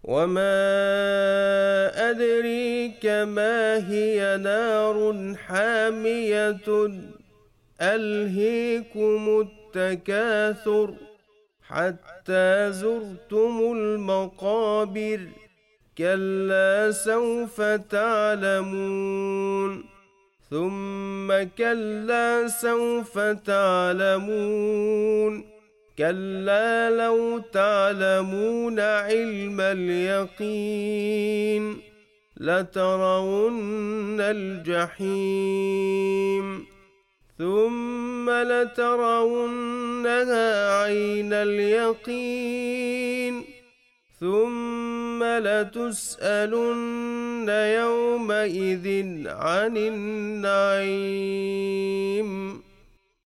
وما أدريك ما هي نار حامية ألهيكم التكاثر حتى زرتم المقابر كلا سوف تعلمون ثم كلا سوف تعلمون كلا لو تعلمون علم اليقين لترون الجحيم ثم لترونها عين اليقين ثم لتسألن يومئذ عن النعيم